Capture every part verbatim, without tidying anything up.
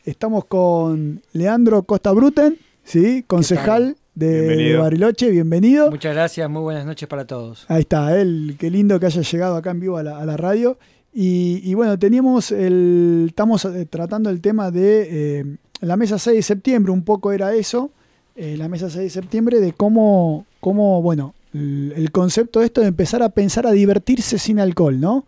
Estamos con Leandro Costa Bruten, ¿sí? Concejal de Bariloche, bienvenido. Muchas gracias, muy buenas noches para todos. Ahí está, él, qué lindo que haya llegado acá en vivo a la, a la radio. Y, y bueno, teníamos el, estamos tratando el tema de eh, la mesa seis de septiembre, un poco era eso, eh, la mesa seis de septiembre, de cómo, cómo bueno, el, el concepto de esto de empezar a pensar a divertirse sin alcohol, ¿no?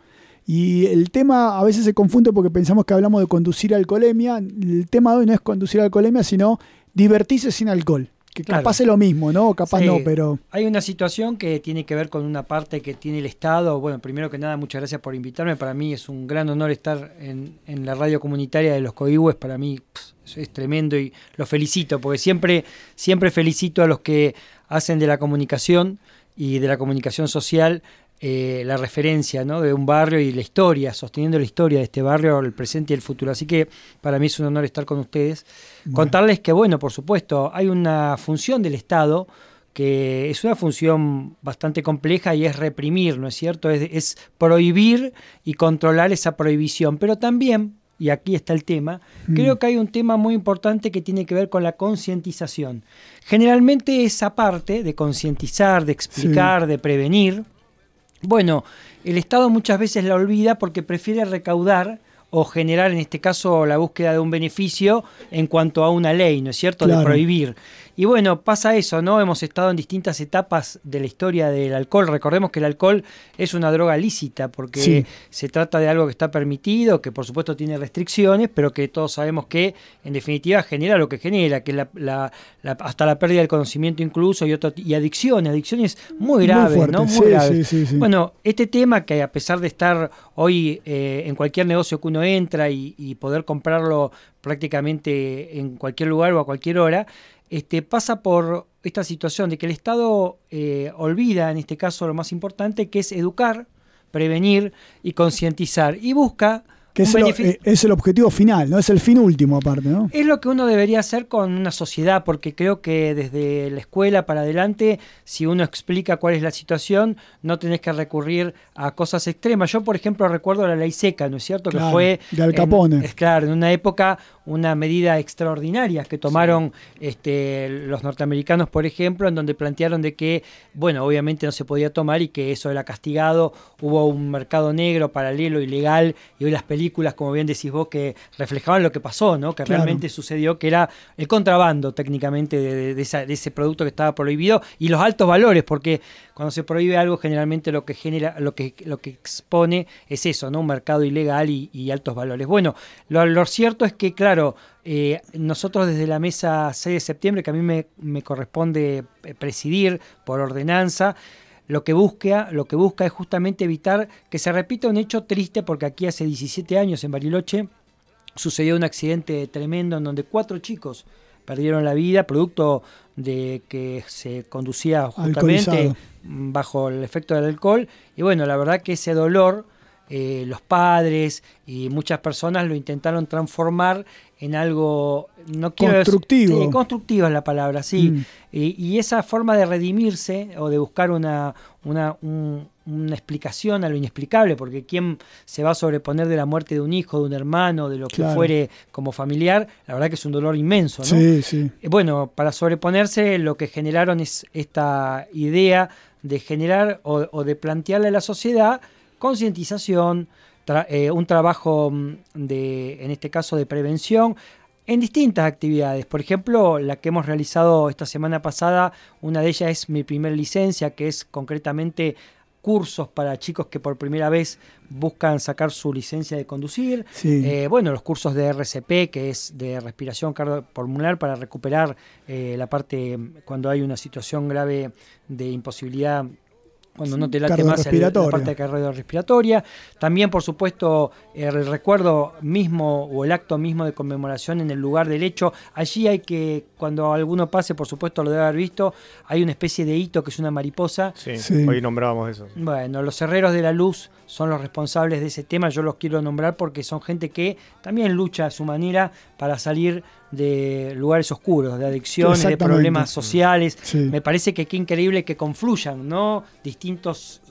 Y el tema a veces se confunde porque pensamos que hablamos de conducir alcoholemia. El tema de hoy no es conducir alcoholemia, sino divertirse sin alcohol. Que claro, capaz es lo mismo, ¿no? Capaz sí, no, pero... Hay una situación que tiene que ver con una parte que tiene el Estado. Bueno, primero que nada, muchas gracias por invitarme. Para mí es un gran honor estar en, en la radio comunitaria de Los Coihues. Para mí pff, es tremendo y los felicito, porque siempre, siempre felicito a los que hacen de la comunicación y de la comunicación social Eh, la referencia, ¿no?, de un barrio y la historia, sosteniendo la historia de este barrio, el presente y el futuro. Así que para mí es un honor estar con ustedes. Bueno. Contarles que, bueno, por supuesto, hay una función del Estado que es una función bastante compleja y es reprimir, ¿no es cierto? Es, es prohibir y controlar esa prohibición, pero también, y aquí está el tema, mm. creo que hay un tema muy importante que tiene que ver con la concientización. Generalmente esa parte de concientizar, de explicar, sí. de prevenir, bueno, el Estado muchas veces la olvida porque prefiere recaudar o generar, en este caso, la búsqueda de un beneficio en cuanto a una ley, ¿no es cierto?, claro. de prohibir. Y bueno, pasa eso, ¿no? Hemos estado en distintas etapas de la historia del alcohol. Recordemos que el alcohol es una droga lícita porque sí. se trata de algo que está permitido, que por supuesto tiene restricciones, pero que todos sabemos que en definitiva genera lo que genera, que la, la, la, hasta la pérdida del conocimiento incluso y, otro, y adicciones, adicciones muy graves, muy ¿no? Muy sí, graves. Sí, sí, sí. Bueno, este tema que a pesar de estar hoy eh, en cualquier negocio que uno entra y, y poder comprarlo prácticamente en cualquier lugar o a cualquier hora, Este, pasa por esta situación de que el Estado eh, olvida, en este caso, lo más importante, que es educar, prevenir y concientizar, y busca... Que es el, es el objetivo final, ¿no? Es el fin último aparte, ¿no? Es lo que uno debería hacer con una sociedad, porque creo que desde la escuela para adelante, si uno explica cuál es la situación, no tenés que recurrir a cosas extremas. Yo, por ejemplo, recuerdo la ley seca, ¿no es cierto? Claro, que fue de Al Capone. En, es claro, en una época una medida extraordinaria que tomaron sí. este, los norteamericanos, por ejemplo, en donde plantearon de que, bueno, obviamente no se podía tomar y que eso era castigado. Hubo un mercado negro, paralelo, ilegal, y hoy las películas películas, como bien decís vos, que reflejaban lo que pasó, ¿no? Que claro. realmente sucedió, que era el contrabando técnicamente de, de, de, esa, de ese producto que estaba prohibido y los altos valores, porque cuando se prohíbe algo generalmente lo que genera, lo que, lo que expone es eso, ¿no? Un mercado ilegal y, y altos valores. Bueno, lo, lo cierto es que, claro, eh, nosotros desde la mesa seis de septiembre, que a mí me, me corresponde presidir por ordenanza, Lo que busca, lo que busca es justamente evitar que se repita un hecho triste, porque aquí hace diecisiete años en Bariloche sucedió un accidente tremendo en donde cuatro chicos perdieron la vida, producto de que se conducía justamente alcoholizado, bajo el efecto del alcohol. Y bueno, la verdad que ese dolor, eh, los padres y muchas personas lo intentaron transformar en algo no quiero constructivo. Decir, sí, constructiva es la palabra, sí. Mm. Y, y esa forma de redimirse o de buscar una, una, un, una explicación a lo inexplicable, porque quién se va a sobreponer de la muerte de un hijo, de un hermano, de lo que claro. fuere como familiar, la verdad que es un dolor inmenso, ¿no? Sí, sí. Bueno, para sobreponerse lo que generaron es esta idea de generar o, o de plantearle a la sociedad concientización, tra- eh, un trabajo de, en este caso, de prevención en distintas actividades. Por ejemplo, la que hemos realizado esta semana pasada, una de ellas es Mi Primer Licencia, que es concretamente cursos para chicos que por primera vez buscan sacar su licencia de conducir. Sí. Eh, bueno, los cursos de R C P, que es de respiración cardiopulmonar, para recuperar eh, la parte cuando hay una situación grave de imposibilidad, cuando no te late más el, la parte cardiorrespiratoria. También, por supuesto, el recuerdo mismo o el acto mismo de conmemoración en el lugar del hecho. Allí hay que, cuando alguno pase, por supuesto lo debe haber visto, hay una especie de hito que es una mariposa. Sí, sí. Hoy nombrábamos eso. Bueno, los herreros de la luz son los responsables de ese tema. Yo los quiero nombrar porque son gente que también lucha a su manera para salir de lugares oscuros, de adicciones, de problemas sociales. Sí. Me parece que qué increíble que confluyan, ¿no? Distintos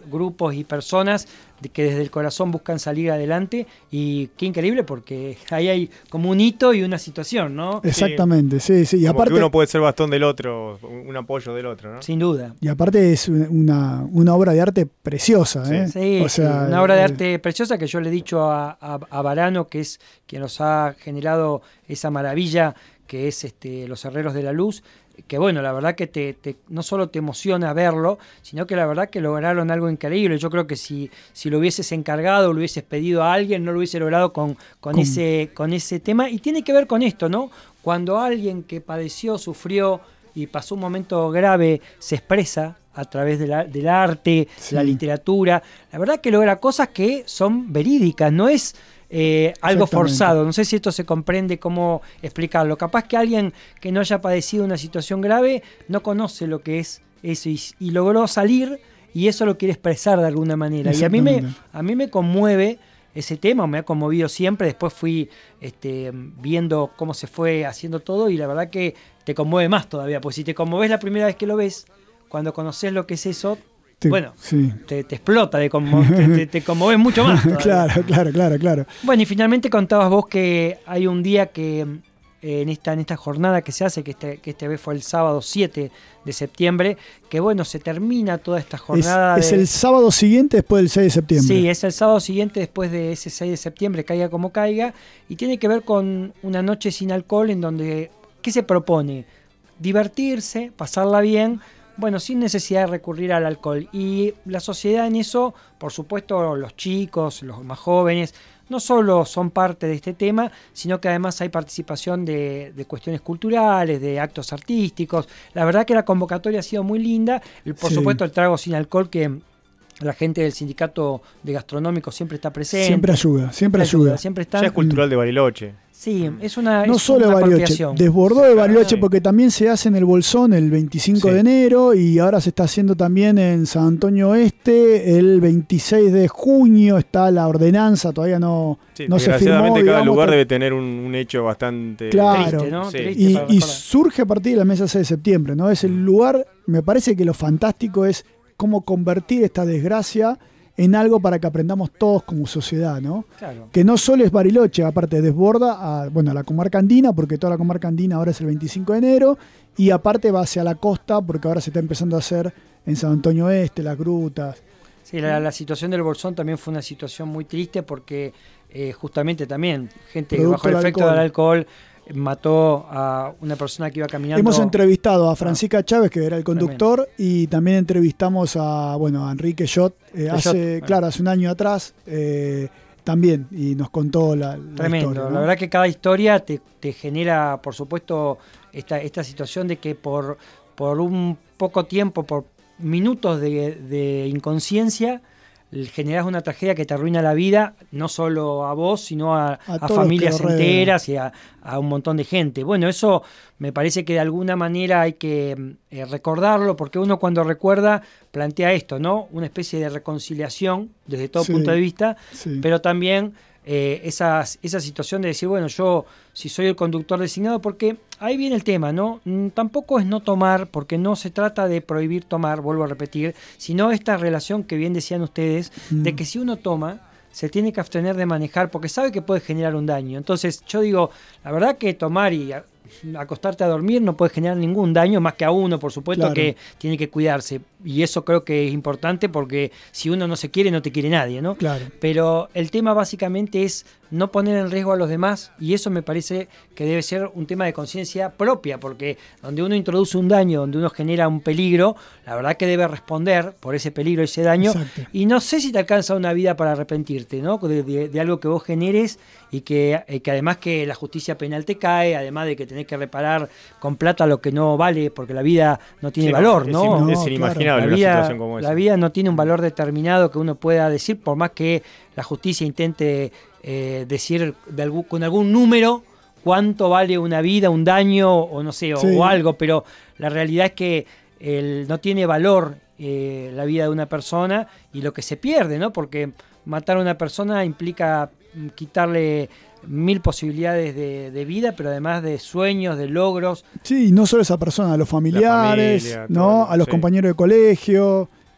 grupos y personas de que desde el corazón buscan salir adelante, y qué increíble porque ahí hay como un hito y una situación, ¿no? Exactamente, sí, sí. Y como aparte, que uno puede ser bastón del otro, un apoyo del otro, ¿no? Sin duda. Y aparte es una, una obra de arte preciosa, ¿eh? Sí, o sea, sí, una obra de eh, arte preciosa que yo le he dicho a, a, a Varano, que es quien nos ha generado esa maravilla que es este, Los Herreros de la Luz, que bueno, la verdad que te, te, no solo te emociona verlo, sino que la verdad que lograron algo increíble. Yo creo que si, si lo hubieses encargado, lo hubieses pedido a alguien, no lo hubiese logrado con, con, ese, con ese tema. Y tiene que ver con esto, ¿no? Cuando alguien que padeció, sufrió y pasó un momento grave se expresa a través de la, del arte, sí. la literatura, la verdad que logra cosas que son verídicas, no es... Eh, algo forzado, no sé si esto se comprende cómo explicarlo. Capaz que alguien que no haya padecido una situación grave no conoce lo que es eso y, y logró salir y eso lo quiere expresar de alguna manera. Y a mí me, a mí me conmueve ese tema, me ha conmovido siempre. Después fui este, viendo cómo se fue haciendo todo y la verdad que te conmueve más todavía, pues si te conmueves la primera vez que lo ves, cuando conoces lo que es eso, Te, bueno, sí. te, te explota, de como, te, te, te conmueves mucho más. Claro, claro, claro, claro. Bueno, y finalmente contabas vos que hay un día que eh, en, esta, en esta jornada que se hace, que este, que esta vez fue el sábado siete de septiembre, que bueno, se termina toda esta jornada. Es, de, es el sábado siguiente después del seis de septiembre. Sí, es el sábado siguiente después de ese seis de septiembre, caiga como caiga, y tiene que ver con una noche sin alcohol en donde, ¿qué se propone? Divertirse, pasarla bien, bueno, sin necesidad de recurrir al alcohol. Y la sociedad en eso, por supuesto, los chicos, los más jóvenes, no solo son parte de este tema, sino que además hay participación de, de cuestiones culturales, de actos artísticos. La verdad que la convocatoria ha sido muy linda. Por sí. supuesto, el trago sin alcohol, que la gente del sindicato de gastronómicos siempre está presente. Siempre ayuda, siempre, siempre ayuda. ayuda. Siempre está. Ya es cultural de Bariloche. Sí, es una No es solo una de Bariloche, desbordó de Bariloche porque también se hace en el Bolsón el veinticinco sí. de enero y ahora se está haciendo también en San Antonio Este el veintiséis de junio, está la ordenanza, todavía no, sí, no se firmó. Desgraciadamente cada digamos, lugar debe tener un, un hecho bastante claro, triste, ¿no? Sí. Triste y, y surge a partir de la mesa seis de septiembre, ¿no? Es el lugar, me parece que lo fantástico es cómo convertir esta desgracia en algo para que aprendamos todos como sociedad, ¿no? Claro. Que no solo es Bariloche, aparte desborda a, bueno, a la comarca andina, porque toda la comarca andina ahora es el veinticinco de enero, y aparte va hacia la costa, porque ahora se está empezando a hacer en San Antonio Este, las grutas. Sí, la, la situación del Bolsón también fue una situación muy triste porque eh, justamente también gente que bajo el efecto del alcohol mató a una persona que iba caminando. Hemos entrevistado a Francisca ah, Chávez, que era el conductor, tremendo. Y también entrevistamos a bueno a Enrique Schott, eh, hace, bueno. claro, hace un año atrás, eh, también, y nos contó la, la tremendo, historia, ¿no? La verdad que cada historia te, te genera, por supuesto, esta, esta situación de que por, por un poco tiempo, por minutos de, de inconsciencia, generás una tragedia que te arruina la vida, no solo a vos, sino a, a, a familias enteras y a, a un montón de gente. Bueno, eso me parece que de alguna manera hay que eh, recordarlo, porque uno cuando recuerda plantea esto, ¿no? Una especie de reconciliación desde todo sí, punto de vista, sí. pero también eh, esas, esa situación de decir, bueno, yo si soy el conductor designado, porque ahí viene el tema, ¿no? Mm, tampoco es no tomar, porque no se trata de prohibir tomar, vuelvo a repetir, sino esta relación que bien decían ustedes, mm. de que si uno toma, se tiene que abstener de manejar, porque sabe que puede generar un daño. Entonces, yo digo, la verdad que tomar y acostarte a dormir no puede generar ningún daño, más que a uno, por supuesto, claro. que tiene que cuidarse. Y eso creo que es importante, porque si uno no se quiere, no te quiere nadie, ¿no? Claro. Pero el tema básicamente es no poner en riesgo a los demás, y eso me parece que debe ser un tema de conciencia propia, porque donde uno introduce un daño, donde uno genera un peligro, la verdad que debe responder por ese peligro y ese daño. Exacto. Y no sé si te alcanza una vida para arrepentirte, ¿no? De, de, de algo que vos generes y que, eh, que además que la justicia penal te cae, además de que tenés que reparar con plata lo que no vale, porque la vida no tiene sí, valor, es, ¿no? Es, es inimaginable la vida, una situación como esa. La vida no tiene un valor determinado que uno pueda decir, por más que la justicia intente eh, decir de algún, con algún número cuánto vale una vida, un daño o no sé, o, sí. o algo, pero la realidad es que el, no tiene valor eh, la vida de una persona y lo que se pierde, ¿no? Porque matar a una persona implica quitarle mil posibilidades de, de vida, pero además de sueños, de logros. Sí, y no solo esa persona, a los familiares, familia, ¿no? todo, a los sí. compañeros de colegio.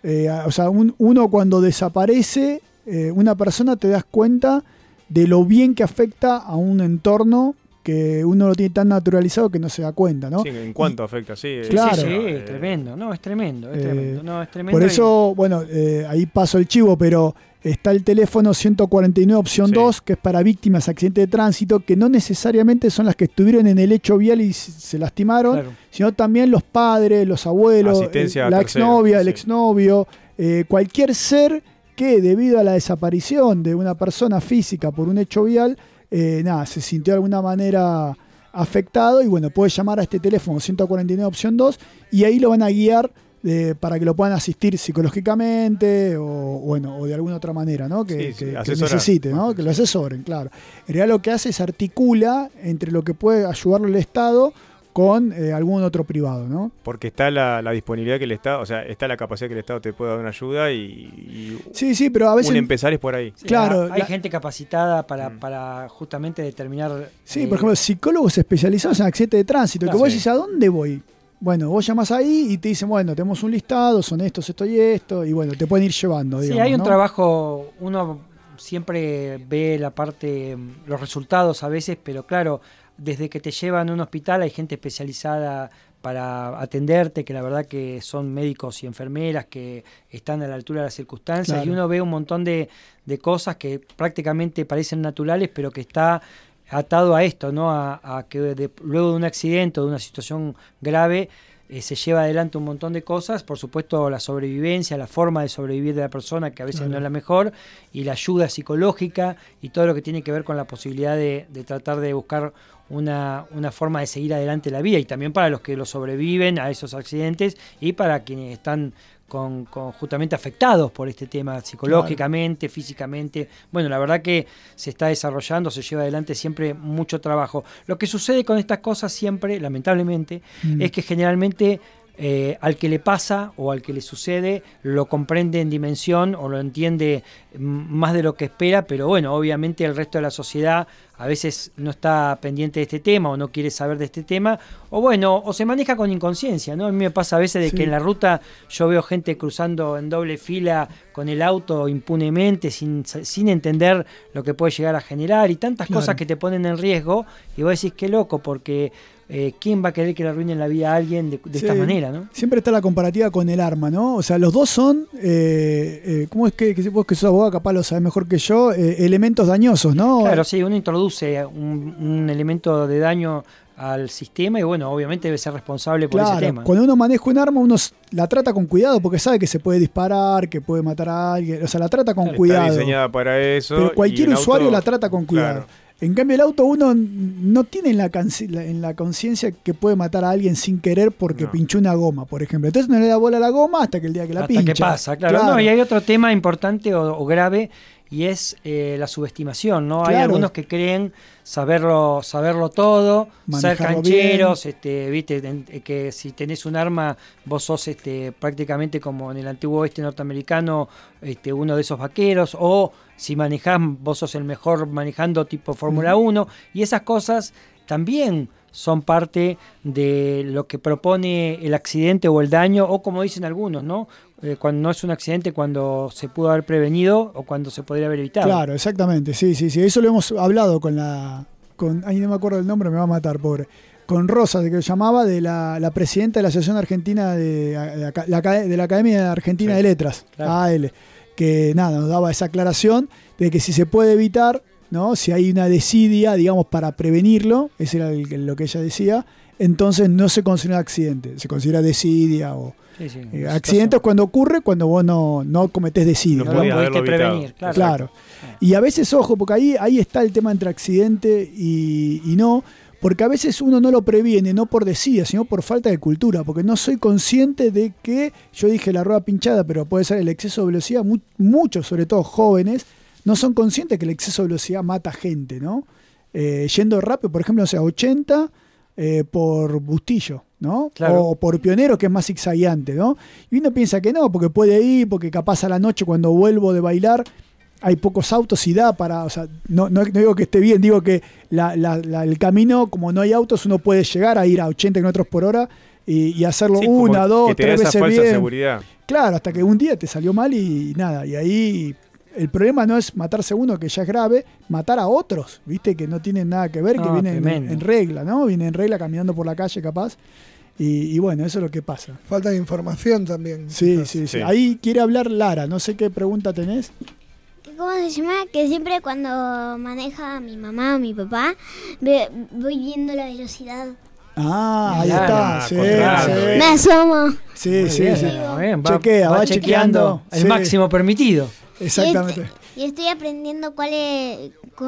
Eh, o sea, un, uno cuando desaparece, eh, una persona te das cuenta de lo bien que afecta a un entorno que uno lo tiene tan naturalizado que no se da cuenta, ¿no? Sí, ¿en cuánto y, afecta? Sí, claro. Sí, sí, eh, es tremendo, no, es tremendo, es eh, tremendo, no, es tremendo. Por eso, y... bueno, eh, ahí paso el chivo, pero está el teléfono ciento cuarenta y nueve opción sí. dos, que es para víctimas de accidentes de tránsito, que no necesariamente son las que estuvieron en el hecho vial y se lastimaron, claro. sino también los padres, los abuelos, asistencia eh, la tercero, exnovia, sí. el exnovio, eh, cualquier ser que debido a la desaparición de una persona física por un hecho vial, eh, nada, se sintió de alguna manera afectado y bueno, puede llamar a este teléfono ciento cuarenta y nueve opción dos y ahí lo van a guiar eh, para que lo puedan asistir psicológicamente o bueno o de alguna otra manera, ¿no? Que, sí, sí, que, que necesite, ¿no? Que lo asesoren, claro. En realidad lo que hace es articula entre lo que puede ayudarlo el Estado con eh, algún otro privado, ¿no? Porque está la, la disponibilidad que el Estado, o sea, está la capacidad que el Estado te pueda dar una ayuda y, y sí, sí, pero a veces un empezar es por ahí. Sí, claro, hay la... gente capacitada para, mm. para justamente determinar. Sí, eh... por ejemplo, psicólogos especializados en accidentes de tránsito, claro, que vos sí. decís, ¿a dónde voy? Bueno, vos llamás ahí y te dicen, bueno, tenemos un listado, son estos, esto y esto, y bueno, te pueden ir llevando. Sí, digamos, hay un ¿no? trabajo, uno siempre ve la parte, los resultados a veces, pero claro, desde que te llevan a un hospital hay gente especializada para atenderte, que la verdad que son médicos y enfermeras que están a la altura de las circunstancias, claro. y uno ve un montón de, de cosas que prácticamente parecen naturales, pero que está atado a esto, ¿no? A, a que de, luego de un accidente o de una situación grave eh, se lleva adelante un montón de cosas, por supuesto la sobrevivencia, la forma de sobrevivir de la persona, que a veces claro. no es la mejor, y la ayuda psicológica y todo lo que tiene que ver con la posibilidad de, de tratar de buscar una, una forma de seguir adelante la vida, y también para los que lo sobreviven a esos accidentes y para quienes están con, con justamente afectados por este tema psicológicamente, claro. físicamente. Bueno, la verdad que se está desarrollando, se lleva adelante siempre mucho trabajo. Lo que sucede con estas cosas siempre, lamentablemente, mm. es que generalmente Eh, al que le pasa o al que le sucede lo comprende en dimensión o lo entiende más de lo que espera, pero bueno, obviamente el resto de la sociedad a veces no está pendiente de este tema o no quiere saber de este tema, o bueno, o se maneja con inconsciencia, ¿no? A mí me pasa a veces de sí. que en la ruta yo veo gente cruzando en doble fila con el auto impunemente, sin, sin entender lo que puede llegar a generar y tantas claro. cosas que te ponen en riesgo, y vos decís qué loco, porque Eh, ¿quién va a querer que le arruinen la vida a alguien de, de sí, esta manera, ¿no? Siempre está la comparativa con el arma, ¿no? O sea, los dos son, eh, eh, ¿cómo es que, que vos que sos abogado capaz lo sabés mejor que yo? Eh, elementos dañosos, ¿no? Claro, sí, uno introduce un, un elemento de daño al sistema y bueno, obviamente debe ser responsable por claro, ese tema. Cuando uno maneja un arma, uno la trata con cuidado porque sabe que se puede disparar, que puede matar a alguien, o sea, la trata con claro, cuidado. Está diseñada para eso. Pero cualquier usuario auto, la trata con cuidado. Claro. En cambio el auto uno no tiene en la, en la conciencia que puede matar a alguien sin querer porque no. pinchó una goma, por ejemplo. Entonces no le da bola a la goma hasta que el día que la hasta pincha. Hasta que pasa, claro. claro. No, y hay otro tema importante o, o grave y es eh, la subestimación, ¿no? Claro. Hay algunos que creen saberlo saberlo todo, manejarlo ser cancheros, bien. este, viste, que si tenés un arma vos sos este prácticamente como en el antiguo oeste norteamericano, este uno de esos vaqueros, o si manejás vos sos el mejor manejando tipo Fórmula uno, y esas cosas también son parte de lo que propone el accidente o el daño, o como dicen algunos, ¿no? Eh, cuando no es un accidente, cuando se pudo haber prevenido o cuando se podría haber evitado. Claro, exactamente, sí, sí, sí. Eso lo hemos hablado con la... con ay, no me acuerdo el nombre, me va a matar, pobre. Con Rosa, de que llamaba, de la, la presidenta de la Asociación Argentina de, de, la, de la Academia Argentina sí, de Letras, claro. A A L, que nada, nos daba esa aclaración de que si se puede evitar, ¿no? Si hay una desidia, digamos, para prevenirlo, eso era el, lo que ella decía, entonces no se considera accidente, se considera desidia o sí, sí, eh, accidente es cuando ocurre, cuando vos no, no cometés desidia. No, no lo pudiste prevenir, claro. claro. Y a veces, ojo, porque ahí, ahí está el tema entre accidente y, y no, porque a veces uno no lo previene, no por desidia, sino por falta de cultura, porque no soy consciente de que, yo dije la rueda pinchada, pero puede ser el exceso de velocidad, mu- muchos, sobre todo jóvenes, no son conscientes que el exceso de velocidad mata gente, ¿no? Eh, yendo rápido, por ejemplo, o sea, ochenta eh, por Bustillo, ¿no? Claro. O por Pionero, que es más zigzagueante, ¿no? Y uno piensa que no, porque puede ir, porque capaz a la noche cuando vuelvo de bailar hay pocos autos y da para, o sea, no, no, no digo que esté bien, digo que la, la, la, el camino, como no hay autos, uno puede llegar a ir a ochenta kilómetros por hora y, y hacerlo Sí, una, como dos, que te tres da esa veces falsa bien. seguridad. Claro, hasta que un día te salió mal y, y nada. Y ahí el problema no es matarse uno, que ya es grave, matar a otros, ¿viste? Que no tienen nada que ver, No, que vienen en, tremendo. en regla, ¿no? Vienen en regla caminando por la calle capaz. Y, y bueno, eso es lo que pasa. Falta de información también. Sí, quizás. sí, sí, Sí. Ahí quiere hablar Lara, no sé qué pregunta tenés. ¿Cómo se llama? Que siempre cuando maneja mi mamá o mi papá, ve- voy viendo la velocidad. Ah, ahí Claro, está. ah, Sí, contrario, sí. eh. Me asomo. Sí, Muy sí, bien, sí. muy bien, va, Chequea, va va chequeando chequeando, el sí. máximo permitido. Exactamente. Y, este- y estoy aprendiendo cuál es, cu-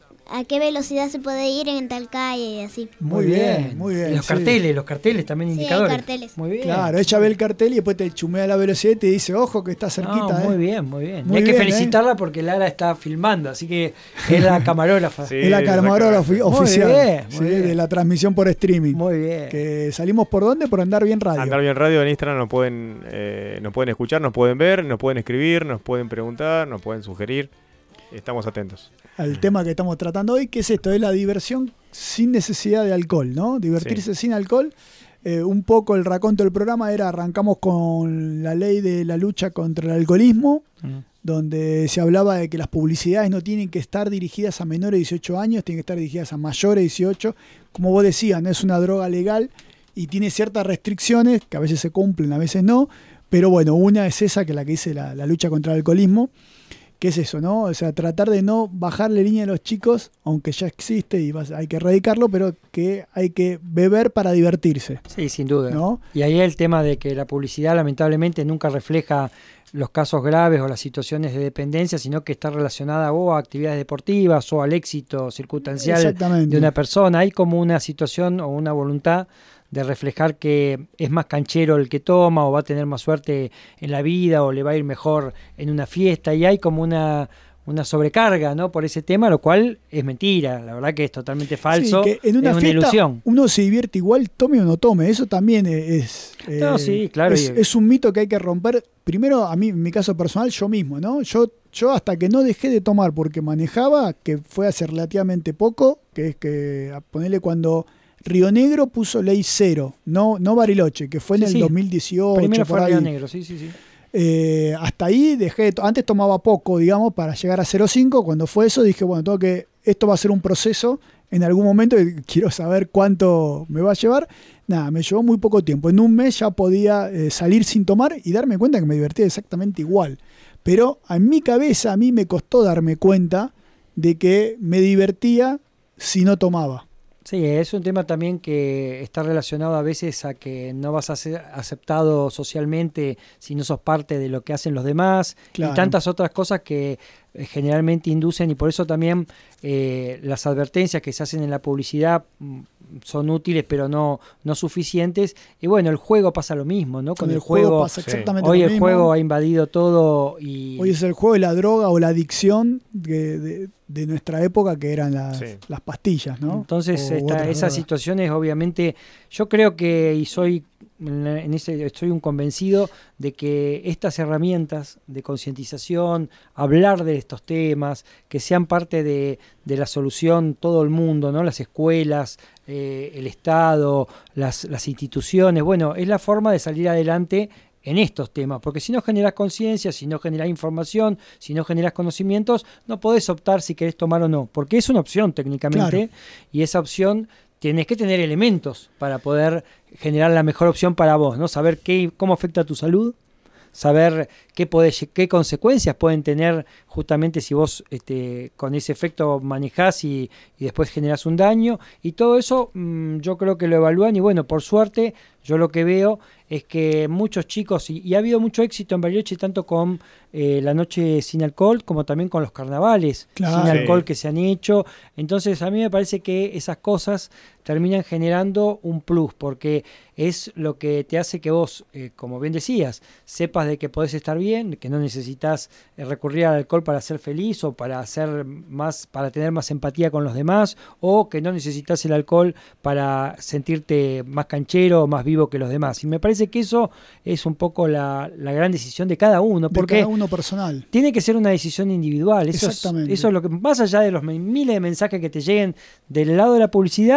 a qué velocidad se puede ir en tal calle y así. Muy bien, muy bien, Y los sí. carteles, los carteles también Sí, hay indicadores. carteles. Muy bien. Claro, ella ve el cartel y después te chumea la velocidad y te dice, ojo que está cerquita. No, muy ¿eh? bien, muy bien. Muy y hay que bien, felicitarla porque Lara está filmando, así que es la camarógrafa. Sí, Es la camarógrafa exactamente. ofi- oficial Muy bien, muy sí, bien. de la transmisión por streaming. Muy bien. Que salimos por dónde? Por Andar Bien Radio. Andar Bien Radio en Instagram nos pueden, eh, nos pueden escuchar, nos pueden ver, nos pueden escribir, nos pueden preguntar, nos pueden sugerir. Estamos atentos. Al tema que estamos tratando hoy, que es esto, es la diversión sin necesidad de alcohol, ¿no? Divertirse sin alcohol. Eh, un poco el raconto del programa era, arrancamos con la ley de la lucha contra el alcoholismo, Mm. donde se hablaba de que las publicidades no tienen que estar dirigidas a menores de dieciocho años, tienen que estar dirigidas a mayores de dieciocho. Como vos decías, no es una droga legal y tiene ciertas restricciones que a veces se cumplen, a veces no. Pero bueno, una es esa, que es la que dice la, la lucha contra el alcoholismo. ¿Qué es eso, no? O sea, tratar de no bajarle línea a los chicos, aunque ya existe y vas- hay que erradicarlo, pero que hay que beber para divertirse, Sí, sin duda. ¿no? Y ahí el tema de que la publicidad lamentablemente nunca refleja los casos graves o las situaciones de dependencia, sino que está relacionada o a actividades deportivas o al éxito circunstancial Exactamente. de una persona. Hay como una situación o una voluntad de reflejar que es más canchero el que toma o va a tener más suerte en la vida o le va a ir mejor en una fiesta, y hay como una, una sobrecarga, ¿no?, por ese tema, lo cual es mentira, la verdad que es totalmente falso, Sí, que en una es una fiesta ilusión. uno se divierte igual, tome o no tome. Eso también es, eh, No, sí, claro, es, y- es un mito que hay que romper. Primero, a mí, en mi caso personal, yo mismo, ¿no? Yo, yo hasta que no dejé de tomar porque manejaba, que fue hace relativamente poco, que es que, a ponerle cuando Río Negro puso ley cero, no, no Bariloche, que fue en Sí, el sí. dos mil dieciocho, Primero por fue ahí. Río Negro, sí, sí, sí. Eh, hasta ahí dejé de to- antes tomaba poco, digamos, para llegar a cero coma cinco. Cuando fue eso dije, bueno, tengo que, esto va a ser un proceso en algún momento y quiero saber cuánto me va a llevar. Nada, me llevó muy poco tiempo. En un mes ya podía eh, salir sin tomar y darme cuenta que me divertía exactamente igual. Pero en mi cabeza a mí me costó darme cuenta de que me divertía si no tomaba. Sí, es un tema también que está relacionado a veces a que no vas a ser aceptado socialmente si no sos parte de lo que hacen los demás, Claro. y tantas otras cosas que eh, generalmente inducen, y por eso también eh, las advertencias que se hacen en la publicidad mm, son útiles pero no, no suficientes. Y bueno, el juego pasa lo mismo, ¿no? Con el juego pasa sí. exactamente hoy lo el mismo. juego ha invadido todo y Hoy es el juego de la droga o la adicción de, de- de nuestra época, que eran las, Sí. las pastillas, ¿no? entonces O esta- otras esas drogas. situaciones obviamente, yo creo que, y soy en ese estoy un convencido de que estas herramientas de concientización, hablar de estos temas, que sean parte de, de la solución todo el mundo, ¿no? Las escuelas, eh, el Estado, las, las instituciones, bueno, es la forma de salir adelante en estos temas, porque si no generas conciencia, si no generas información, si no generas conocimientos, no podés optar si querés tomar o no, porque es una opción técnicamente, Claro. y esa opción tienes que tener elementos para poder generar la mejor opción para vos, ¿no? Saber qué, cómo afecta a tu salud, saber qué, podés, qué consecuencias pueden tener justamente si vos este, con ese efecto manejás y, y después generás un daño, y todo eso mmm, yo creo que lo evalúan, y bueno, por suerte yo lo que veo es que muchos chicos, y, y ha habido mucho éxito en Bariloche, tanto con eh, la noche sin alcohol como también con los carnavales Claro. sin alcohol Sí. que se han hecho. Entonces a mí me parece que esas cosas terminan generando un plus, porque es lo que te hace que vos, eh, como bien decías, sepas de que podés estar bien, que no necesitas eh, recurrir al alcohol para ser feliz o para hacer más, para tener más empatía con los demás, o que no necesitas el alcohol para sentirte más canchero o más vivo que los demás. Y me parece que eso es un poco la, la gran decisión de cada uno, De porque cada uno personal. tiene que ser una decisión individual. Eso es, Exactamente. eso es lo que, más allá de los me- miles de mensajes que te lleguen del lado de la publicidad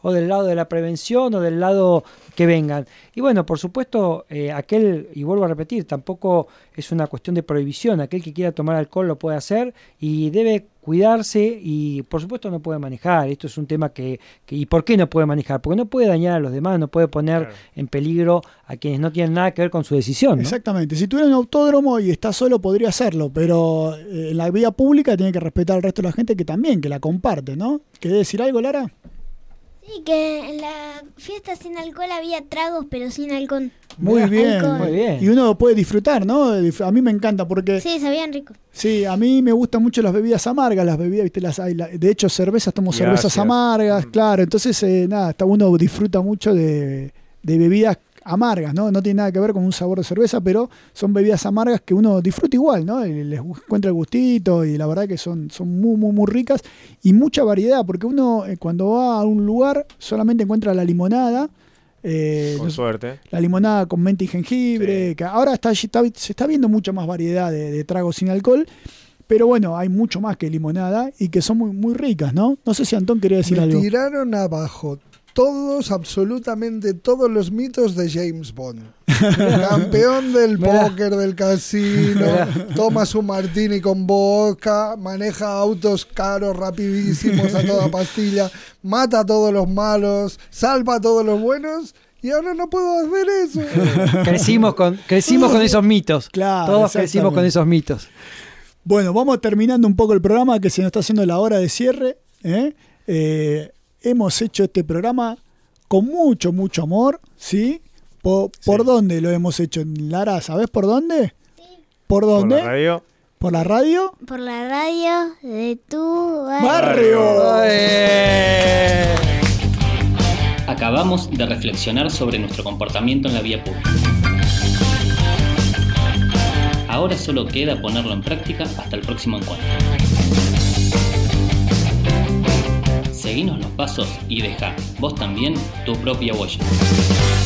o del lado de la prevención o del lado que vengan. Y bueno, por supuesto, eh, aquel, y vuelvo a repetir, tampoco es una cuestión de prohibición, aquel que quiera tomar alcohol lo puede hacer y debe cuidarse y por supuesto no puede manejar. Esto es un tema que, que ¿y por qué no puede manejar? Porque no puede dañar a los demás, no puede poner claro. en peligro a quienes no tienen nada que ver con su decisión, ¿no? Exactamente, si tuviera un autódromo y está solo podría hacerlo, pero eh, en la vía pública tiene que respetar al resto de la gente que también, que la comparte, ¿no? ¿Querés decir algo, Lara? Sí, que en la fiesta sin alcohol había tragos, pero sin alcohol. Muy bien, alcohol. muy bien. Y uno puede disfrutar, ¿no? A mí me encanta porque... Sí, sabían rico. Sí, a mí me gustan mucho las bebidas amargas, las bebidas, ¿viste? Las, hay, la, de hecho, cervezas, tomo Gracias. cervezas amargas, mm. claro. Entonces, eh, nada, está, uno disfruta mucho de, de bebidas amargas, ¿no? No tiene nada que ver con un sabor de cerveza, pero son bebidas amargas que uno disfruta igual, ¿no? Y les encuentra el gustito y la verdad que son, son muy, muy, muy ricas y mucha variedad, porque uno eh, cuando va a un lugar solamente encuentra la limonada. Eh, con no, suerte. La limonada con menta y jengibre, sí. que ahora está, está, se está viendo mucha más variedad de, de tragos sin alcohol. Pero bueno, hay mucho más que limonada y que son muy, muy ricas, ¿no? No sé si Antón quería decir Me algo. Me tiraron abajo todos, absolutamente todos los mitos de James Bond. Campeón del Mirá. póker, del casino, Mirá. toma su martini con vodka, maneja autos caros, rapidísimos a toda pastilla, mata a todos los malos, salva a todos los buenos. Y ahora no puedo hacer eso. Crecimos con, crecimos con esos mitos. Claro, Todos crecimos con esos mitos. Bueno, vamos terminando un poco el programa que se nos está haciendo la hora de cierre. ¿eh? Eh, hemos hecho este programa con mucho, mucho amor, ¿sí? ¿Por, sí. ¿por dónde lo hemos hecho? Lara, ¿sabés por dónde? Sí. ¿Por dónde? Por la radio. ¿Por la radio? Por la radio de tu barrio. ¡Barrio! ¡Eh! Acabamos de reflexionar sobre nuestro comportamiento en la vía pública. Ahora solo queda ponerlo en práctica hasta el próximo encuentro. Seguinos los pasos y deja, vos también, tu propia huella.